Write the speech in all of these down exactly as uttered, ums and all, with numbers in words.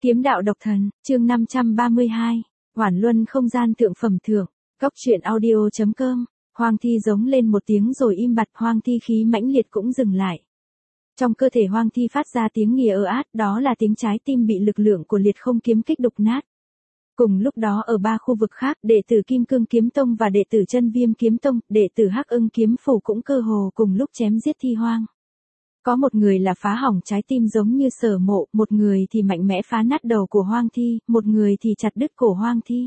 Kiếm đạo độc thần, chương năm trăm ba mươi hai, Hoản Luân không gian thượng phẩm thượng, Cốc truyện audio.com, Hoang Thi giống lên một tiếng rồi im bặt, Hoang Thi khí mãnh liệt cũng dừng lại. Trong cơ thể Hoang Thi phát ra tiếng nghìa ơ át, đó là tiếng trái tim bị lực lượng của liệt không kiếm kích đục nát. Cùng lúc đó ở ba khu vực khác, đệ tử Kim Cương Kiếm Tông và đệ tử Chân Viêm Kiếm Tông, đệ tử Hắc Ưng Kiếm Phủ cũng cơ hồ cùng lúc chém giết Thi Hoang. Có một người là phá hỏng trái tim giống như Sở Mộ, một người thì mạnh mẽ phá nát đầu của Hoang Thi, một người thì chặt đứt cổ Hoang Thi.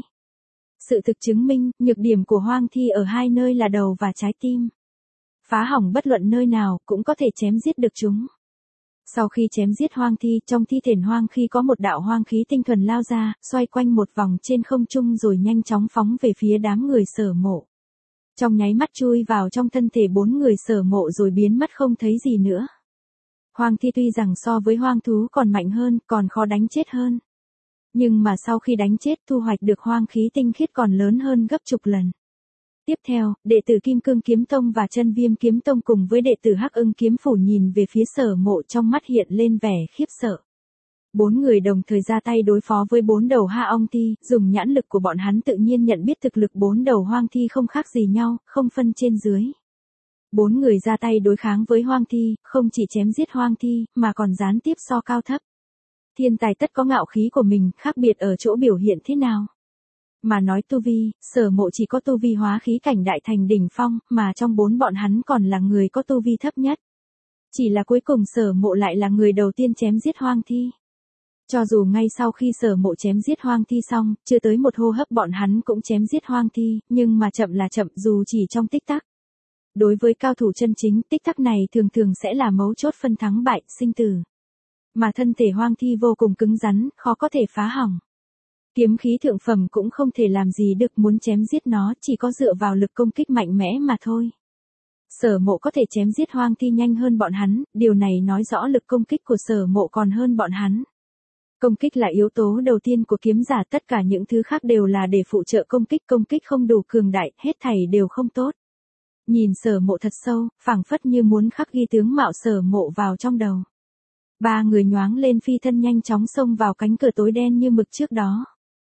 Sự thực chứng minh, nhược điểm của Hoang Thi ở hai nơi là đầu và trái tim. Phá hỏng bất luận nơi nào cũng có thể chém giết được chúng. Sau khi chém giết Hoang Thi, trong thi thể Hoang Thi có một đạo hoang khí tinh thuần lao ra, xoay quanh một vòng trên không trung rồi nhanh chóng phóng về phía đám người Sở Mộ. Trong nháy mắt chui vào trong thân thể bốn người Sở Mộ rồi biến mất không thấy gì nữa. Hoang Thi tuy rằng so với hoang thú còn mạnh hơn, còn khó đánh chết hơn. Nhưng mà sau khi đánh chết thu hoạch được hoang khí tinh khiết còn lớn hơn gấp chục lần. Tiếp theo, đệ tử Kim Cương Kiếm Tông và Chân Viêm Kiếm Tông cùng với đệ tử Hắc Ưng Kiếm Phủ nhìn về phía Sở Mộ, trong mắt hiện lên vẻ khiếp sợ. Bốn người đồng thời ra tay đối phó với bốn đầu Ha Ong Thi, dùng nhãn lực của bọn hắn tự nhiên nhận biết thực lực bốn đầu Hoang Thi không khác gì nhau, không phân trên dưới. Bốn người ra tay đối kháng với Hoang Thi, không chỉ chém giết Hoang Thi, mà còn gián tiếp so cao thấp. Thiên tài tất có ngạo khí của mình, khác biệt ở chỗ biểu hiện thế nào. Mà nói tu vi, Sở Mộ chỉ có tu vi hóa khí cảnh đại thành đỉnh phong, mà trong bốn bọn hắn còn là người có tu vi thấp nhất. Chỉ là cuối cùng Sở Mộ lại là người đầu tiên chém giết Hoang Thi. Cho dù ngay sau khi Sở Mộ chém giết Hoang Thi xong, chưa tới một hô hấp bọn hắn cũng chém giết Hoang Thi, nhưng mà chậm là chậm, dù chỉ trong tích tắc. Đối với cao thủ chân chính, tích tắc này thường thường sẽ là mấu chốt phân thắng bại, sinh tử. Mà thân thể Hoang Thi vô cùng cứng rắn, khó có thể phá hỏng. Kiếm khí thượng phẩm cũng không thể làm gì được, muốn chém giết nó chỉ có dựa vào lực công kích mạnh mẽ mà thôi. Sở Mộ có thể chém giết Hoang Thi nhanh hơn bọn hắn, điều này nói rõ lực công kích của Sở Mộ còn hơn bọn hắn. Công kích là yếu tố đầu tiên của kiếm giả, tất cả những thứ khác đều là để phụ trợ công kích, công kích không đủ cường đại, hết thảy đều không tốt. Nhìn Sở Mộ thật sâu, phảng phất như muốn khắc ghi tướng mạo Sở Mộ vào trong đầu. Ba người nhoáng lên phi thân nhanh chóng xông vào cánh cửa tối đen như mực trước đó.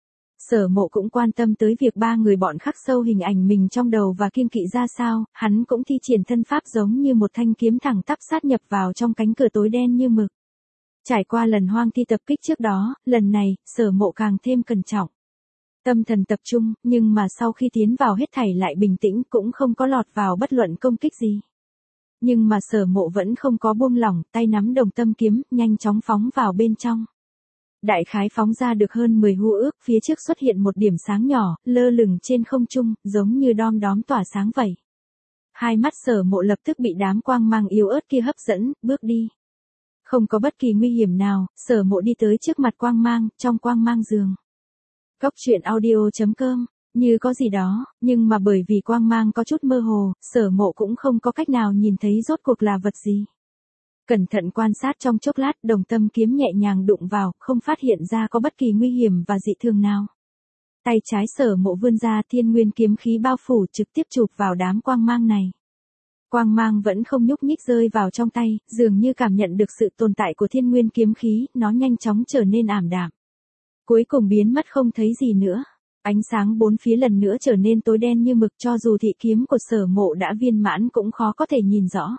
Sở Mộ cũng quan tâm tới việc ba người bọn khắc sâu hình ảnh mình trong đầu và kiêng kỵ ra sao, hắn cũng thi triển thân pháp giống như một thanh kiếm thẳng tắp sát nhập vào trong cánh cửa tối đen như mực. Trải qua lần Hoang Thi tập kích trước đó, lần này, Sở Mộ càng thêm cẩn trọng. Tâm thần tập trung, nhưng mà sau khi tiến vào hết thảy lại bình tĩnh, cũng không có lọt vào bất luận công kích gì. Nhưng mà Sở Mộ vẫn không có buông lỏng, tay nắm đồng tâm kiếm, nhanh chóng phóng vào bên trong. Đại khái phóng ra được hơn mười hu ước, phía trước xuất hiện một điểm sáng nhỏ, lơ lửng trên không trung, giống như đom đóm tỏa sáng vậy. Hai mắt Sở Mộ lập tức bị đám quang mang yếu ớt kia hấp dẫn, bước đi. Không có bất kỳ nguy hiểm nào, Sở Mộ đi tới trước mặt quang mang, trong quang mang giường. Cốc truyện audio.com, như có gì đó, nhưng mà bởi vì quang mang có chút mơ hồ, Sở Mộ cũng không có cách nào nhìn thấy rốt cuộc là vật gì. Cẩn thận quan sát trong chốc lát, đồng tâm kiếm nhẹ nhàng đụng vào, không phát hiện ra có bất kỳ nguy hiểm và dị thường nào. Tay trái Sở Mộ vươn ra, thiên nguyên kiếm khí bao phủ trực tiếp chụp vào đám quang mang này. Quang mang vẫn không nhúc nhích rơi vào trong tay, dường như cảm nhận được sự tồn tại của thiên nguyên kiếm khí, nó nhanh chóng trở nên ảm đạm. Cuối cùng biến mất không thấy gì nữa. Ánh sáng bốn phía lần nữa trở nên tối đen như mực, cho dù thị kiếm của Sở Mộ đã viên mãn cũng khó có thể nhìn rõ.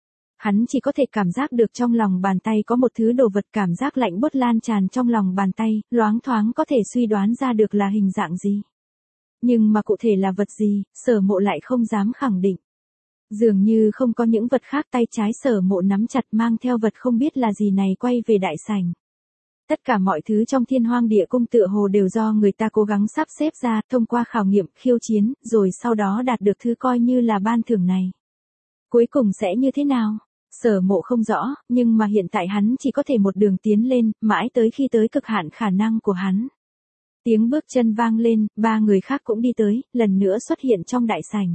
Hắn chỉ có thể cảm giác được trong lòng bàn tay có một thứ đồ vật, cảm giác lạnh buốt lan tràn trong lòng bàn tay, loáng thoáng có thể suy đoán ra được là hình dạng gì. Nhưng mà cụ thể là vật gì, Sở Mộ lại không dám khẳng định. Dường như không có những vật khác, tay trái Sở Mộ nắm chặt mang theo vật không biết là gì này quay về đại sảnh. Tất cả mọi thứ trong Thiên Hoang Địa Cung tựa hồ đều do người ta cố gắng sắp xếp ra, thông qua khảo nghiệm, khiêu chiến, rồi sau đó đạt được thứ coi như là ban thưởng này. Cuối cùng sẽ như thế nào? Sở Mộ không rõ, nhưng mà hiện tại hắn chỉ có thể một đường tiến lên, mãi tới khi tới cực hạn khả năng của hắn. Tiếng bước chân vang lên, ba người khác cũng đi tới, lần nữa xuất hiện trong đại sảnh.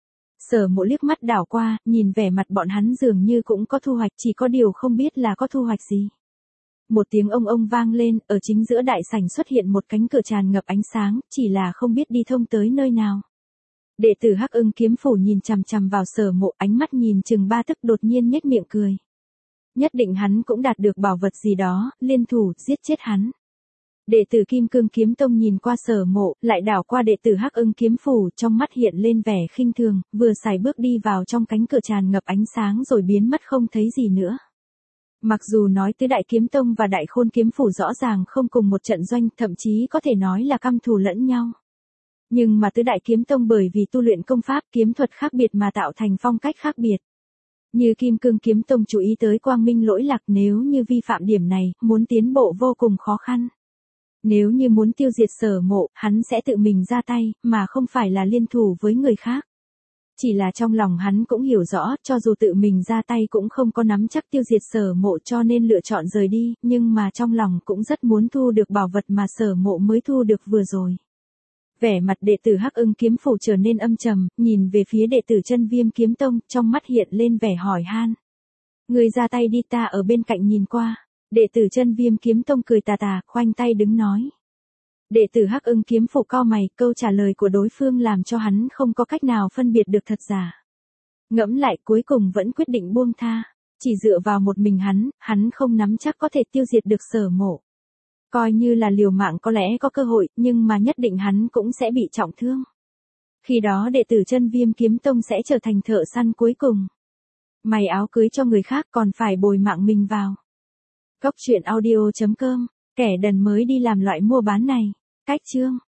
Sở Mộ liếc mắt đảo qua, nhìn vẻ mặt bọn hắn dường như cũng có thu hoạch, chỉ có điều không biết là có thu hoạch gì. Một tiếng ông ông vang lên, ở chính giữa đại sảnh xuất hiện một cánh cửa tràn ngập ánh sáng, chỉ là không biết đi thông tới nơi nào. Đệ tử Hắc Ưng Kiếm Phủ nhìn chằm chằm vào Sở Mộ, ánh mắt nhìn chừng ba tức, đột nhiên nhếch miệng cười. Nhất định hắn cũng đạt được bảo vật gì đó, liên thủ, giết chết hắn. Đệ tử Kim Cương Kiếm Tông nhìn qua Sở Mộ, lại đảo qua đệ tử Hắc Ưng Kiếm Phủ, trong mắt hiện lên vẻ khinh thường, vừa xài bước đi vào trong cánh cửa tràn ngập ánh sáng rồi biến mất không thấy gì nữa. Mặc dù nói Tứ Đại Kiếm Tông và Đại Khôn Kiếm Phủ rõ ràng không cùng một trận doanh, thậm chí có thể nói là căm thù lẫn nhau. Nhưng mà Tứ Đại Kiếm Tông bởi vì tu luyện công pháp kiếm thuật khác biệt mà tạo thành phong cách khác biệt. Như Kim Cương Kiếm Tông chú ý tới quang minh lỗi lạc, nếu như vi phạm điểm này, muốn tiến bộ vô cùng khó khăn. Nếu như muốn tiêu diệt Sở Mộ, hắn sẽ tự mình ra tay, mà không phải là liên thủ với người khác. Chỉ là trong lòng hắn cũng hiểu rõ, cho dù tự mình ra tay cũng không có nắm chắc tiêu diệt Sở Mộ cho nên lựa chọn rời đi, nhưng mà trong lòng cũng rất muốn thu được bảo vật mà Sở Mộ mới thu được vừa rồi. Vẻ mặt đệ tử Hắc Ưng Kiếm Phủ trở nên âm trầm, nhìn về phía đệ tử Chân Viêm Kiếm Tông, trong mắt hiện lên vẻ hỏi han. Người ra tay đi, ta ở bên cạnh nhìn qua. Đệ tử Chân Viêm Kiếm Tông cười tà tà, khoanh tay đứng nói. Đệ tử Hắc Ưng Kiếm Phủ cau mày, câu trả lời của đối phương làm cho hắn không có cách nào phân biệt được thật giả. Ngẫm lại cuối cùng vẫn quyết định buông tha. Chỉ dựa vào một mình hắn, hắn không nắm chắc có thể tiêu diệt được Sở Mộ. Coi như là liều mạng có lẽ có cơ hội, nhưng mà nhất định hắn cũng sẽ bị trọng thương. Khi đó đệ tử Chân Viêm Kiếm Tông sẽ trở thành thợ săn cuối cùng. Mày áo cưới cho người khác còn phải bồi mạng mình vào. Cốc truyện audio chấm com, kẻ đần mới đi làm loại mua bán này. Cách chương